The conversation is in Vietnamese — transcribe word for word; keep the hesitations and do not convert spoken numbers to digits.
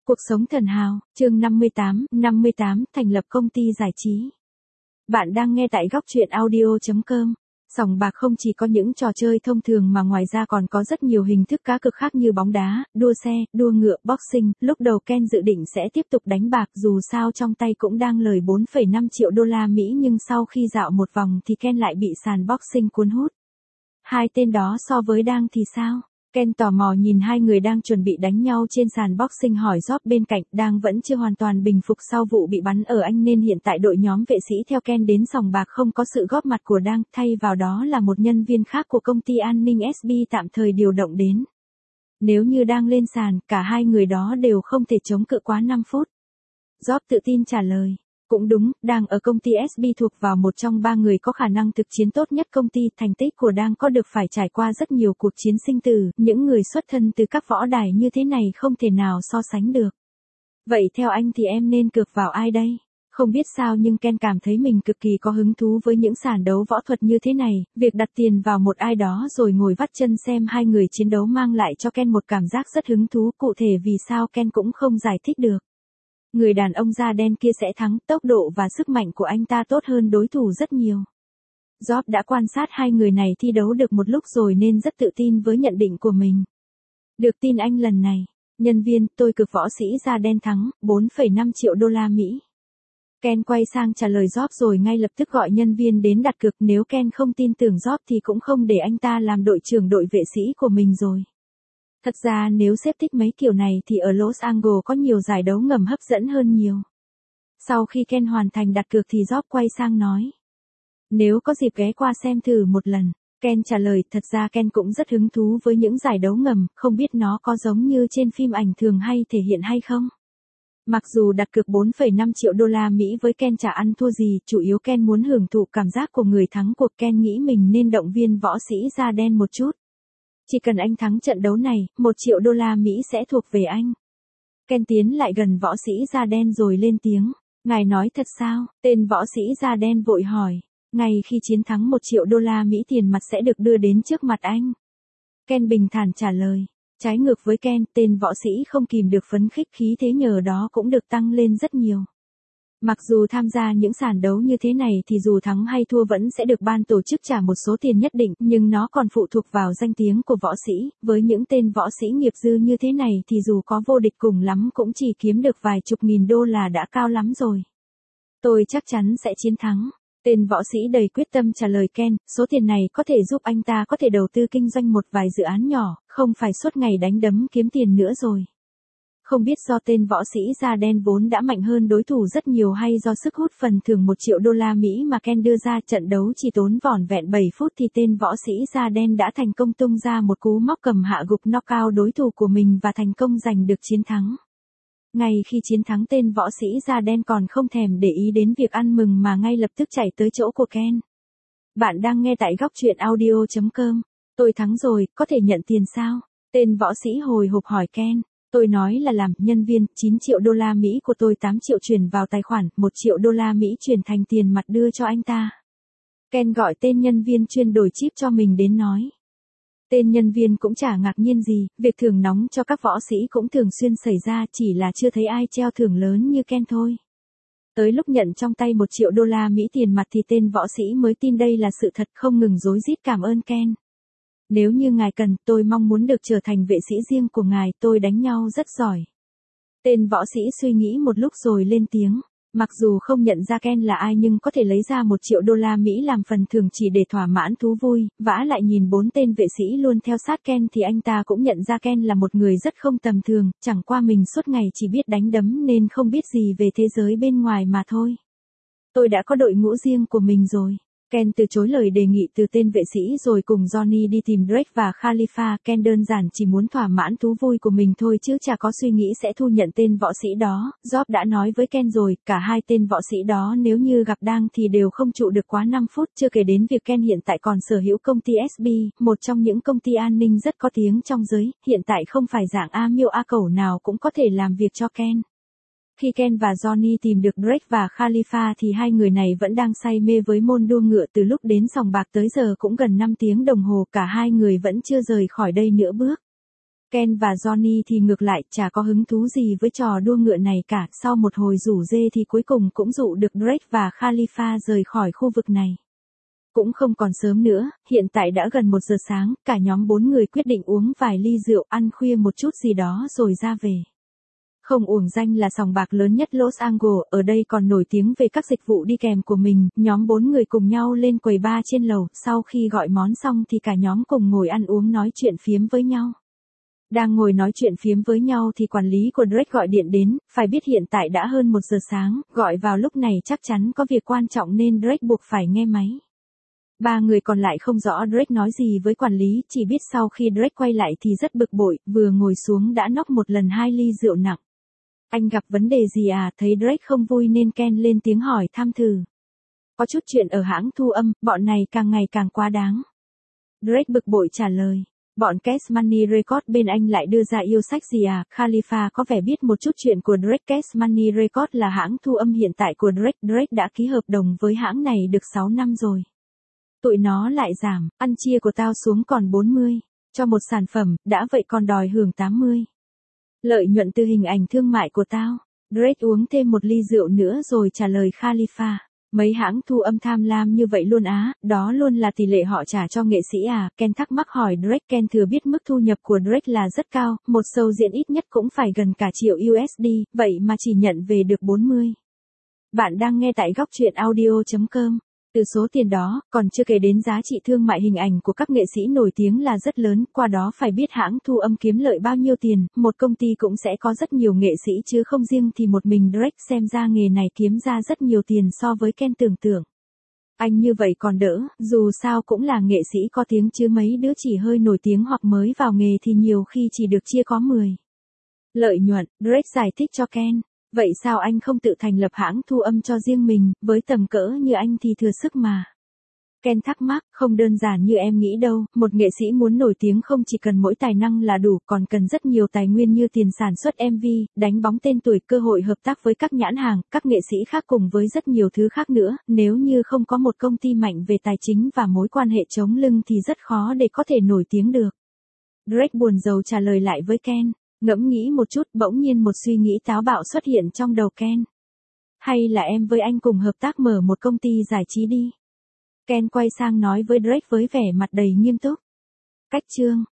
Cuộc sống thần hào, chương năm mươi tám, năm mươi tám, thành lập công ty giải trí. Bạn đang nghe tại góc truyện audio chấm com. Sòng bạc không chỉ có những trò chơi thông thường mà ngoài ra còn có rất nhiều hình thức cá cược khác như bóng đá, đua xe, đua ngựa, boxing. Lúc đầu Ken dự định sẽ tiếp tục đánh bạc dù sao trong tay cũng đang lời bốn phẩy năm triệu đô la Mỹ, nhưng sau khi dạo một vòng thì Ken lại bị sàn boxing cuốn hút. Hai tên đó so với đang thì sao? Ken tò mò nhìn hai người đang chuẩn bị đánh nhau trên sàn boxing, hỏi Job bên cạnh. Đang vẫn chưa hoàn toàn bình phục sau vụ bị bắn ở Anh nên hiện tại đội nhóm vệ sĩ theo Ken đến sòng bạc không có sự góp mặt của Đang, thay vào đó là một nhân viên khác của công ty an ninh ét bê tạm thời điều động đến. Nếu như Đang lên sàn, cả hai người đó đều không thể chống cự quá năm phút. Job tự tin trả lời. Cũng đúng, Đang ở công ty ét bê thuộc vào một trong ba người có khả năng thực chiến tốt nhất công ty. Thành tích của Đang có được phải trải qua rất nhiều cuộc chiến sinh tử, những người xuất thân từ các võ đài như thế này không thể nào so sánh được. Vậy theo anh thì em nên cược vào ai đây? Không biết sao nhưng Ken cảm thấy mình cực kỳ có hứng thú với những sàn đấu võ thuật như thế này. Việc đặt tiền vào một ai đó rồi ngồi vắt chân xem hai người chiến đấu mang lại cho Ken một cảm giác rất hứng thú. Cụ thể vì sao Ken cũng không giải thích được. Người đàn ông da đen kia sẽ thắng, tốc độ và sức mạnh của anh ta tốt hơn đối thủ rất nhiều. Job đã quan sát hai người này thi đấu được một lúc rồi nên rất tự tin với nhận định của mình. Được tin anh lần này. Nhân viên, tôi cược võ sĩ da đen thắng, bốn phẩy năm triệu đô la Mỹ. Ken quay sang trả lời Job rồi ngay lập tức gọi nhân viên đến đặt cược. Nếu Ken không tin tưởng Job thì cũng không để anh ta làm đội trưởng đội vệ sĩ của mình rồi. Thật ra nếu sếp thích mấy kiểu này thì ở Los Angeles có nhiều giải đấu ngầm hấp dẫn hơn nhiều. Sau khi Ken hoàn thành đặt cược thì Job quay sang nói. Nếu có dịp ghé qua xem thử một lần. Ken trả lời, thật ra Ken cũng rất hứng thú với những giải đấu ngầm, không biết nó có giống như trên phim ảnh thường hay thể hiện hay không. Mặc dù đặt cược bốn phẩy năm triệu đô la Mỹ với Ken chả ăn thua gì, chủ yếu Ken muốn hưởng thụ cảm giác của người thắng cuộc. Ken nghĩ mình nên động viên võ sĩ da đen một chút. Chỉ cần anh thắng trận đấu này, một triệu đô la Mỹ sẽ thuộc về anh. Ken tiến lại gần võ sĩ da đen rồi lên tiếng. Ngài nói thật sao? Tên võ sĩ da đen vội hỏi. Ngay khi chiến thắng một triệu đô la Mỹ tiền mặt sẽ được đưa đến trước mặt anh. Ken bình thản trả lời. Trái ngược với Ken, tên võ sĩ không kìm được phấn khích, khí thế nhờ đó cũng được tăng lên rất nhiều. Mặc dù tham gia những sàn đấu như thế này thì dù thắng hay thua vẫn sẽ được ban tổ chức trả một số tiền nhất định, nhưng nó còn phụ thuộc vào danh tiếng của võ sĩ. Với những tên võ sĩ nghiệp dư như thế này thì dù có vô địch cùng lắm cũng chỉ kiếm được vài chục nghìn đô là đã cao lắm rồi. Tôi chắc chắn sẽ chiến thắng. Tên võ sĩ đầy quyết tâm trả lời Ken, số tiền này có thể giúp anh ta có thể đầu tư kinh doanh một vài dự án nhỏ, không phải suốt ngày đánh đấm kiếm tiền nữa rồi. Không biết do tên võ sĩ da đen vốn đã mạnh hơn đối thủ rất nhiều hay do sức hút phần thưởng một triệu đô la Mỹ mà Ken đưa ra, trận đấu chỉ tốn vỏn vẹn bảy phút thì tên võ sĩ da đen đã thành công tung ra một cú móc cầm hạ gục knockout đối thủ của mình và thành công giành được chiến thắng. Ngay khi chiến thắng, tên võ sĩ da đen còn không thèm để ý đến việc ăn mừng mà ngay lập tức chạy tới chỗ của Ken. Bạn đang nghe tại góc truyện audio chấm com. Tôi thắng rồi, có thể nhận tiền sao? Tên võ sĩ hồi hộp hỏi Ken. Tôi nói là làm, nhân viên, chín triệu đô la Mỹ của tôi tám triệu chuyển vào tài khoản, một triệu đô la Mỹ chuyển thành tiền mặt đưa cho anh ta. Ken gọi tên nhân viên chuyên đổi chip cho mình đến nói. Tên nhân viên cũng chả ngạc nhiên gì, việc thưởng nóng cho các võ sĩ cũng thường xuyên xảy ra, chỉ là chưa thấy ai treo thưởng lớn như Ken thôi. Tới lúc nhận trong tay một triệu đô la Mỹ tiền mặt thì tên võ sĩ mới tin đây là sự thật, không ngừng rối rít cảm ơn Ken. Nếu như ngài cần, tôi mong muốn được trở thành vệ sĩ riêng của ngài, tôi đánh nhau rất giỏi. Tên võ sĩ suy nghĩ một lúc rồi lên tiếng. Mặc dù không nhận ra Ken là ai nhưng có thể lấy ra một triệu đô la Mỹ làm phần thưởng chỉ để thỏa mãn thú vui, vả lại nhìn bốn tên vệ sĩ luôn theo sát Ken thì anh ta cũng nhận ra Ken là một người rất không tầm thường, chẳng qua mình suốt ngày chỉ biết đánh đấm nên không biết gì về thế giới bên ngoài mà thôi. Tôi đã có đội ngũ riêng của mình rồi. Ken từ chối lời đề nghị từ tên vệ sĩ rồi cùng Johnny đi tìm Drake và Khalifa. Ken đơn giản chỉ muốn thỏa mãn thú vui của mình thôi chứ chả có suy nghĩ sẽ thu nhận tên võ sĩ đó. Job đã nói với Ken rồi, cả hai tên võ sĩ đó nếu như gặp Đang thì đều không trụ được quá năm phút, chưa kể đến việc Ken hiện tại còn sở hữu công ty ét bê, một trong những công ty an ninh rất có tiếng trong giới, hiện tại không phải dạng A miêu A cẩu nào cũng có thể làm việc cho Ken. Khi Ken và Johnny tìm được Drake và Khalifa thì hai người này vẫn đang say mê với môn đua ngựa. Từ lúc đến sòng bạc tới giờ cũng gần năm tiếng đồng hồ, cả hai người vẫn chưa rời khỏi đây nửa bước. Ken và Johnny thì ngược lại chả có hứng thú gì với trò đua ngựa này cả, sau một hồi rủ rê thì cuối cùng cũng dụ được Drake và Khalifa rời khỏi khu vực này. Cũng không còn sớm nữa, hiện tại đã gần một giờ sáng, cả nhóm bốn người quyết định uống vài ly rượu, ăn khuya một chút gì đó rồi ra về. Không uổng danh là sòng bạc lớn nhất Los Angeles, ở đây còn nổi tiếng về các dịch vụ đi kèm của mình, nhóm bốn người cùng nhau lên quầy bar trên lầu, sau khi gọi món xong thì cả nhóm cùng ngồi ăn uống nói chuyện phiếm với nhau. Đang ngồi nói chuyện phiếm với nhau thì quản lý của Drake gọi điện đến, phải biết hiện tại đã hơn một giờ sáng, gọi vào lúc này chắc chắn có việc quan trọng nên Drake buộc phải nghe máy. Ba người còn lại không rõ Drake nói gì với quản lý, chỉ biết sau khi Drake quay lại thì rất bực bội, vừa ngồi xuống đã nốc một lần hai ly rượu nặng. Anh gặp vấn đề gì à? Thấy Drake không vui nên Ken lên tiếng hỏi thăm thử. Có chút chuyện ở hãng thu âm, bọn này càng ngày càng quá đáng. Drake bực bội trả lời. Bọn Cash Money Records bên anh lại đưa ra yêu sách gì à? Khalifa có vẻ biết một chút chuyện của Drake. Cash Money Records là hãng thu âm hiện tại của Drake. Drake đã ký hợp đồng với hãng này được sáu năm rồi. Tụi nó lại giảm, ăn chia của tao xuống còn bốn mươi. Cho một sản phẩm, đã vậy còn đòi hưởng tám mươi. Lợi nhuận từ hình ảnh thương mại của tao. Drake uống thêm một ly rượu nữa rồi trả lời Khalifa. Mấy hãng thu âm tham lam như vậy luôn á, đó luôn là tỷ lệ họ trả cho nghệ sĩ à? Ken thắc mắc hỏi Drake. Ken thừa biết mức thu nhập của Drake là rất cao, một show diễn ít nhất cũng phải gần cả triệu u ét đê, vậy mà chỉ nhận về được bốn mươi. Bạn đang nghe tại góc truyện audio chấm com. Từ số tiền đó, còn chưa kể đến giá trị thương mại hình ảnh của các nghệ sĩ nổi tiếng là rất lớn, qua đó phải biết hãng thu âm kiếm lợi bao nhiêu tiền, một công ty cũng sẽ có rất nhiều nghệ sĩ chứ không riêng thì một mình Drake, xem ra nghề này kiếm ra rất nhiều tiền so với Ken tưởng tượng. Anh như vậy còn đỡ, dù sao cũng là nghệ sĩ có tiếng chứ mấy đứa chỉ hơi nổi tiếng hoặc mới vào nghề thì nhiều khi chỉ được chia có mười. Lợi nhuận, Drake giải thích cho Ken. Vậy sao anh không tự thành lập hãng thu âm cho riêng mình, với tầm cỡ như anh thì thừa sức mà. Ken thắc mắc, không đơn giản như em nghĩ đâu, một nghệ sĩ muốn nổi tiếng không chỉ cần mỗi tài năng là đủ, còn cần rất nhiều tài nguyên như tiền sản xuất em vê, đánh bóng tên tuổi, cơ hội hợp tác với các nhãn hàng, các nghệ sĩ khác cùng với rất nhiều thứ khác nữa, nếu như không có một công ty mạnh về tài chính và mối quan hệ chống lưng thì rất khó để có thể nổi tiếng được. Drake buồn rầu trả lời lại với Ken. Ngẫm nghĩ một chút, bỗng nhiên một suy nghĩ táo bạo xuất hiện trong đầu Ken. Hay là em với anh cùng hợp tác mở một công ty giải trí đi. Ken quay sang nói với Drake với vẻ mặt đầy nghiêm túc. Cách chương.